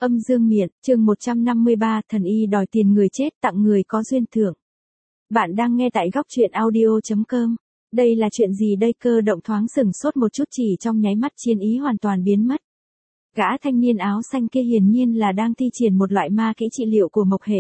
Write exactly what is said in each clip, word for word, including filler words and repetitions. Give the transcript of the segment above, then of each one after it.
Âm dương miện, chương một trăm năm mươi ba, thần y đòi tiền người chết tặng người có duyên thưởng. Bạn đang nghe tại góc truyện audio chấm com. Đây là chuyện gì đây? Cơ động thoáng sửng sốt một chút, chỉ trong nháy mắt chiến ý hoàn toàn biến mất. Gã thanh niên áo xanh kia hiển nhiên là đang thi triển một loại ma kỹ trị liệu của Mộc Hệ.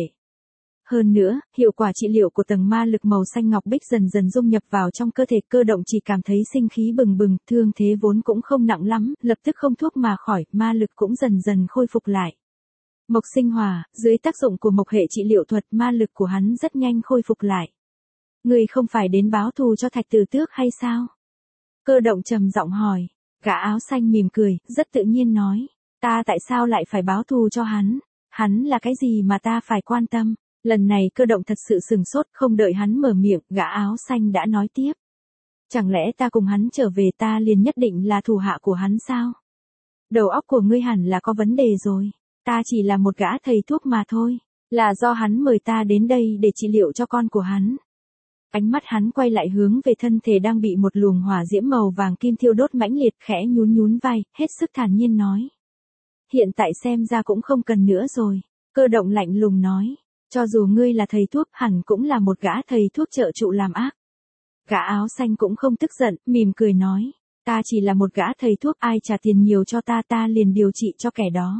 Hơn nữa, hiệu quả trị liệu của tầng ma lực màu xanh ngọc bích dần dần dung nhập vào trong cơ thể. Cơ động chỉ cảm thấy sinh khí bừng bừng, thương thế vốn cũng không nặng lắm, lập tức không thuốc mà khỏi, ma lực cũng dần dần khôi phục lại. Mộc sinh hỏa, dưới tác dụng của Mộc Hệ trị liệu thuật, ma lực của hắn rất nhanh khôi phục lại. Người không phải đến báo thù cho Thạch Tử Tước hay sao? Cơ động trầm giọng hỏi. Gã áo xanh mỉm cười, rất tự nhiên nói. Ta tại sao lại phải báo thù cho hắn? Hắn là cái gì mà ta phải quan tâm? Lần này Cơ động thật sự sừng sốt, không đợi hắn mở miệng, gã áo xanh đã nói tiếp. Chẳng lẽ ta cùng hắn trở về ta liền nhất định là thủ hạ của hắn sao? Đầu óc của ngươi hẳn là có vấn đề rồi. Ta chỉ là một gã thầy thuốc mà thôi. Là do hắn mời ta đến đây để trị liệu cho con của hắn. Ánh mắt hắn quay lại hướng về thân thể đang bị một luồng hỏa diễm màu vàng kim thiêu đốt mãnh liệt, khẽ nhún nhún vai, hết sức thản nhiên nói. Hiện tại xem ra cũng không cần nữa rồi. Cơ động lạnh lùng nói. Cho dù ngươi là thầy thuốc, hẳn cũng là một gã thầy thuốc trợ trụ làm ác. Gã áo xanh cũng không tức giận, mỉm cười nói. Ta chỉ là một gã thầy thuốc, ai trả tiền nhiều cho ta ta liền điều trị cho kẻ đó.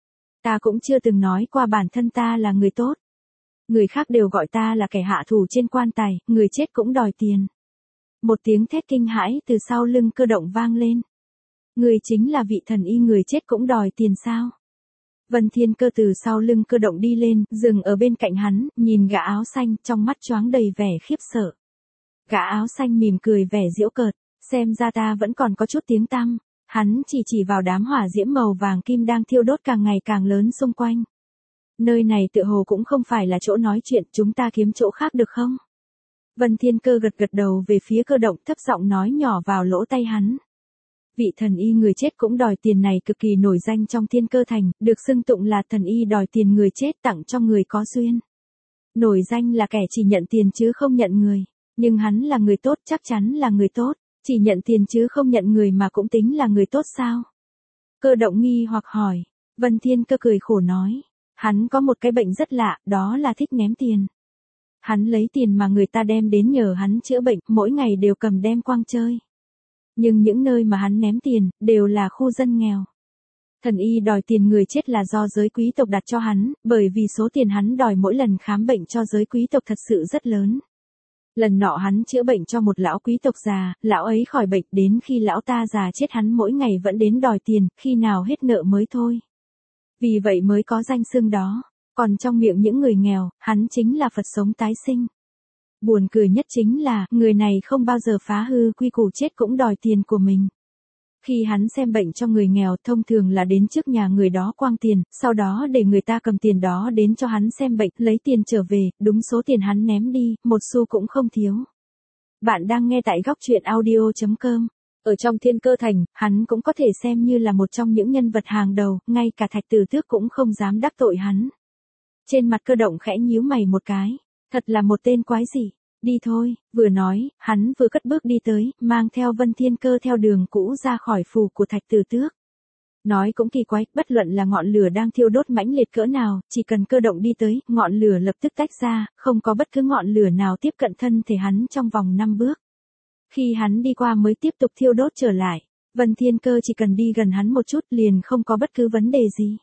Ta cũng chưa từng nói qua bản thân ta là người tốt. Người khác đều gọi ta là kẻ hạ thủ trên quan tài, người chết cũng đòi tiền. Một tiếng thét kinh hãi từ sau lưng Cơ động vang lên. Người chính là vị thần y người chết cũng đòi tiền sao? Vân Thiên Cơ từ sau lưng Cơ động đi lên, dừng ở bên cạnh hắn, nhìn gã áo xanh, trong mắt choáng đầy vẻ khiếp sợ. Gã áo xanh mỉm cười vẻ giễu cợt, xem ra ta vẫn còn có chút tiếng tăm. Hắn chỉ chỉ vào đám hỏa diễm màu vàng kim đang thiêu đốt càng ngày càng lớn xung quanh. Nơi này tựa hồ cũng không phải là chỗ nói chuyện, chúng ta kiếm chỗ khác được không? Vân Thiên Cơ gật gật đầu về phía Cơ động, thấp giọng nói nhỏ vào lỗ tai hắn. Vị thần y người chết cũng đòi tiền này cực kỳ nổi danh trong Thiên Cơ Thành, được xưng tụng là thần y đòi tiền người chết tặng cho người có duyên. Nổi danh là kẻ chỉ nhận tiền chứ không nhận người, nhưng hắn là người tốt, chắc chắn là người tốt, chỉ nhận tiền chứ không nhận người mà cũng tính là người tốt sao? Cơ động nghi hoặc hỏi. Vân Thiên Cơ cười khổ nói. Hắn có một cái bệnh rất lạ, đó là thích ném tiền. Hắn lấy tiền mà người ta đem đến nhờ hắn chữa bệnh, mỗi ngày đều cầm đem quăng chơi. Nhưng những nơi mà hắn ném tiền, đều là khu dân nghèo. Thần y đòi tiền người chết là do giới quý tộc đặt cho hắn, bởi vì số tiền hắn đòi mỗi lần khám bệnh cho giới quý tộc thật sự rất lớn. Lần nọ hắn chữa bệnh cho một lão quý tộc già, lão ấy khỏi bệnh, đến khi lão ta già chết hắn mỗi ngày vẫn đến đòi tiền, khi nào hết nợ mới thôi. Vì vậy mới có danh xưng đó, còn trong miệng những người nghèo, hắn chính là Phật sống tái sinh. Buồn cười nhất chính là, người này không bao giờ phá hư quy củ chết cũng đòi tiền của mình. Khi hắn xem bệnh cho người nghèo, thông thường là đến trước nhà người đó quăng tiền, sau đó để người ta cầm tiền đó đến cho hắn xem bệnh, lấy tiền trở về, đúng số tiền hắn ném đi, một xu cũng không thiếu. Bạn đang nghe tại góc truyện audio chấm com. Ở trong Thiên Cơ Thành, hắn cũng có thể xem như là một trong những nhân vật hàng đầu, ngay cả Thạch Tử Tước cũng không dám đắc tội hắn. Trên mặt Cơ động khẽ nhíu mày một cái, thật là một tên quái gì. Đi thôi, vừa nói, hắn vừa cất bước đi tới, mang theo Vân Thiên Cơ theo đường cũ ra khỏi phủ của Thạch Tử Tước. Nói cũng kỳ quái, bất luận là ngọn lửa đang thiêu đốt mãnh liệt cỡ nào, chỉ cần Cơ động đi tới, ngọn lửa lập tức tách ra, không có bất cứ ngọn lửa nào tiếp cận thân thể hắn trong vòng năm bước. Khi hắn đi qua mới tiếp tục thiêu đốt trở lại, Vân Thiên Cơ chỉ cần đi gần hắn một chút liền không có bất cứ vấn đề gì.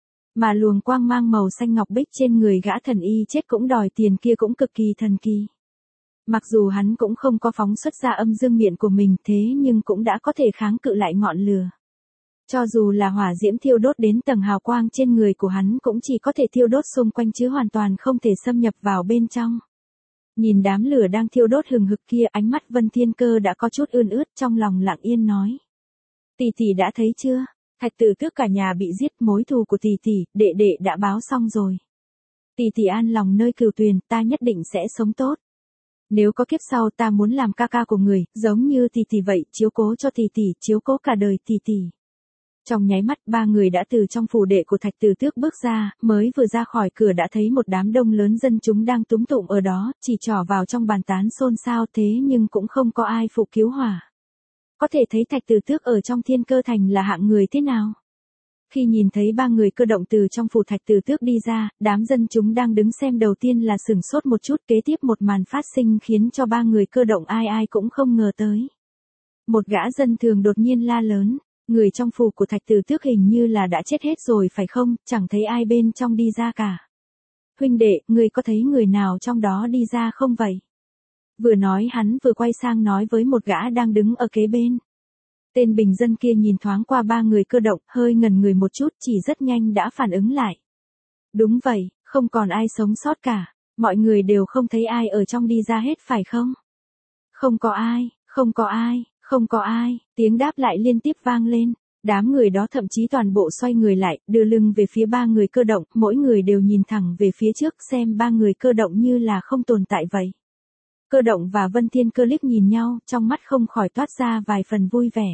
Mà luồng quang mang màu xanh ngọc bích trên người gã thần y chết cũng đòi tiền kia cũng cực kỳ thần kỳ. Mặc dù hắn cũng không có phóng xuất ra âm dương miện của mình, thế nhưng cũng đã có thể kháng cự lại ngọn lửa. Cho dù là hỏa diễm thiêu đốt đến tầng hào quang trên người của hắn cũng chỉ có thể thiêu đốt xung quanh chứ hoàn toàn không thể xâm nhập vào bên trong. Nhìn đám lửa đang thiêu đốt hừng hực kia, ánh mắt Vân Thiên Cơ đã có chút ươn ướt, trong lòng lặng yên nói. Tỷ tỷ đã thấy chưa? Thạch Tử Tước cả nhà bị giết, mối thù của tỷ tỷ, đệ đệ đã báo xong rồi. Tỷ tỷ an lòng nơi cửu tuyền, ta nhất định sẽ sống tốt. Nếu có kiếp sau ta muốn làm ca ca của người, giống như tỷ tỷ vậy, chiếu cố cho tỷ tỷ, chiếu cố cả đời tỷ tỷ. Trong nháy mắt ba người đã từ trong phủ đệ của Thạch Tử Tước bước ra, mới vừa ra khỏi cửa đã thấy một đám đông lớn dân chúng đang túm tụm ở đó, chỉ trỏ vào trong bàn tán xôn xao, thế nhưng cũng không có ai phụ cứu hỏa. Có thể thấy Thạch Tử Tước ở trong Thiên Cơ Thành là hạng người thế nào. Khi nhìn thấy ba người cơ động từ trong phủ Thạch Từ Tước đi ra, đám dân chúng đang đứng xem đầu tiên là sửng sốt một chút, kế tiếp một màn phát sinh khiến cho ba người cơ động ai ai cũng không ngờ tới. Một gã dân thường đột nhiên la lớn, người trong phủ của Thạch Từ Tước hình như là đã chết hết rồi phải không, chẳng thấy ai bên trong đi ra cả. Huynh đệ, người có thấy người nào trong đó đi ra không vậy? Vừa nói hắn vừa quay sang nói với một gã đang đứng ở kế bên. Tên bình dân kia nhìn thoáng qua ba người cơ động, hơi ngần người một chút, chỉ rất nhanh đã phản ứng lại. Đúng vậy, không còn ai sống sót cả, mọi người đều không thấy ai ở trong đi ra hết phải không? Không có ai, không có ai, không có ai, tiếng đáp lại liên tiếp vang lên. Đám người đó thậm chí toàn bộ xoay người lại, đưa lưng về phía ba người cơ động, mỗi người đều nhìn thẳng về phía trước xem ba người cơ động như là không tồn tại vậy. Cơ động và Vân Thiên Cơ liếc nhìn nhau, trong mắt không khỏi toát ra vài phần vui vẻ.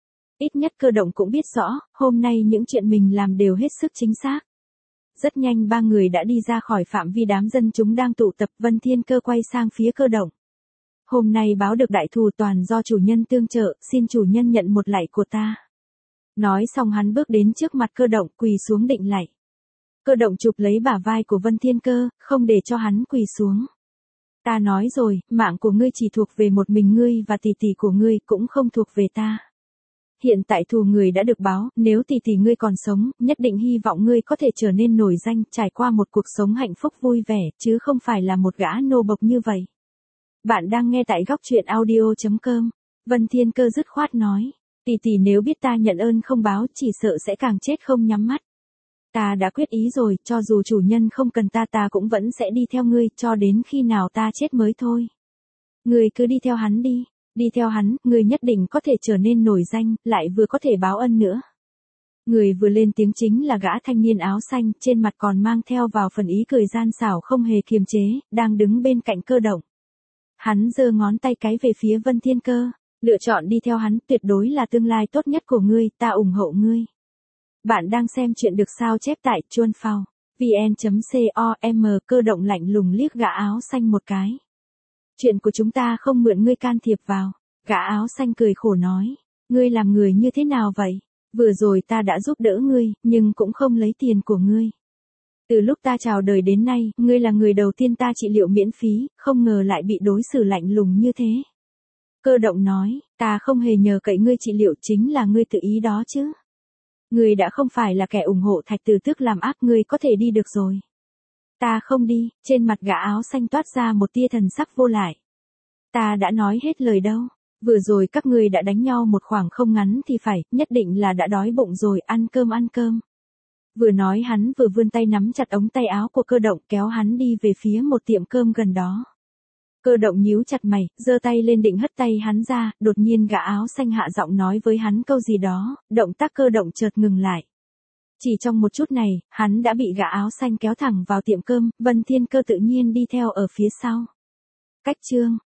Ít nhất cơ động cũng biết rõ, hôm nay những chuyện mình làm đều hết sức chính xác. Rất nhanh ba người đã đi ra khỏi phạm vi đám dân chúng đang tụ tập. Vân Thiên Cơ quay sang phía cơ động. Hôm nay báo được đại thù toàn do chủ nhân tương trợ, xin chủ nhân nhận một lạy của ta. Nói xong hắn bước đến trước mặt cơ động, quỳ xuống định lạy. Cơ động chụp lấy bả vai của Vân Thiên Cơ, không để cho hắn quỳ xuống. Ta nói rồi, mạng của ngươi chỉ thuộc về một mình ngươi và tỷ tỷ của ngươi cũng không thuộc về ta. Hiện tại thù người đã được báo, nếu tỷ tỷ ngươi còn sống, nhất định hy vọng ngươi có thể trở nên nổi danh, trải qua một cuộc sống hạnh phúc vui vẻ, chứ không phải là một gã nô bộc như vậy. Bạn đang nghe tại góc truyện audio chấm com. Vân Thiên Cơ dứt khoát nói, tỷ tỷ nếu biết ta nhận ơn không báo chỉ sợ sẽ càng chết không nhắm mắt. Ta đã quyết ý rồi, cho dù chủ nhân không cần ta ta cũng vẫn sẽ đi theo ngươi, cho đến khi nào ta chết mới thôi. Ngươi cứ đi theo hắn đi, đi theo hắn, ngươi nhất định có thể trở nên nổi danh, lại vừa có thể báo ân nữa. Người vừa lên tiếng chính là gã thanh niên áo xanh, trên mặt còn mang theo vào phần ý cười gian xảo không hề kiềm chế, đang đứng bên cạnh cơ động. Hắn giơ ngón tay cái về phía Vân Thiên Cơ, lựa chọn đi theo hắn tuyệt đối là tương lai tốt nhất của ngươi, ta ủng hộ ngươi. Bạn đang xem chuyện được sao chép tại chuan phao vn chấm com. Cơ động lạnh lùng liếc gã áo xanh một cái. Chuyện của chúng ta không mượn ngươi can thiệp vào. Gã áo xanh cười khổ nói, ngươi làm người như thế nào vậy? Vừa rồi ta đã giúp đỡ ngươi, nhưng cũng không lấy tiền của ngươi. Từ lúc ta chào đời đến nay, ngươi là người đầu tiên ta trị liệu miễn phí, không ngờ lại bị đối xử lạnh lùng như thế. Cơ động nói, ta không hề nhờ cậy ngươi trị liệu, chính là ngươi tự ý đó chứ. Ngươi đã không phải là kẻ ủng hộ Thạch Từ Tước làm ác, ngươi có thể đi được rồi. Ta không đi, trên mặt gã áo xanh toát ra một tia thần sắc vô lại. Ta đã nói hết lời đâu, vừa rồi các ngươi đã đánh nhau một khoảng không ngắn thì phải, nhất định là đã đói bụng rồi, ăn cơm ăn cơm. Vừa nói hắn vừa vươn tay nắm chặt ống tay áo của cơ động kéo hắn đi về phía một tiệm cơm gần đó. Cơ động nhíu chặt mày, giơ tay lên định hất tay hắn ra, đột nhiên gã áo xanh hạ giọng nói với hắn câu gì đó, động tác cơ động chợt ngừng lại. Chỉ trong một chút này, hắn đã bị gã áo xanh kéo thẳng vào tiệm cơm, Vân Thiên Cơ tự nhiên đi theo ở phía sau. Cách chương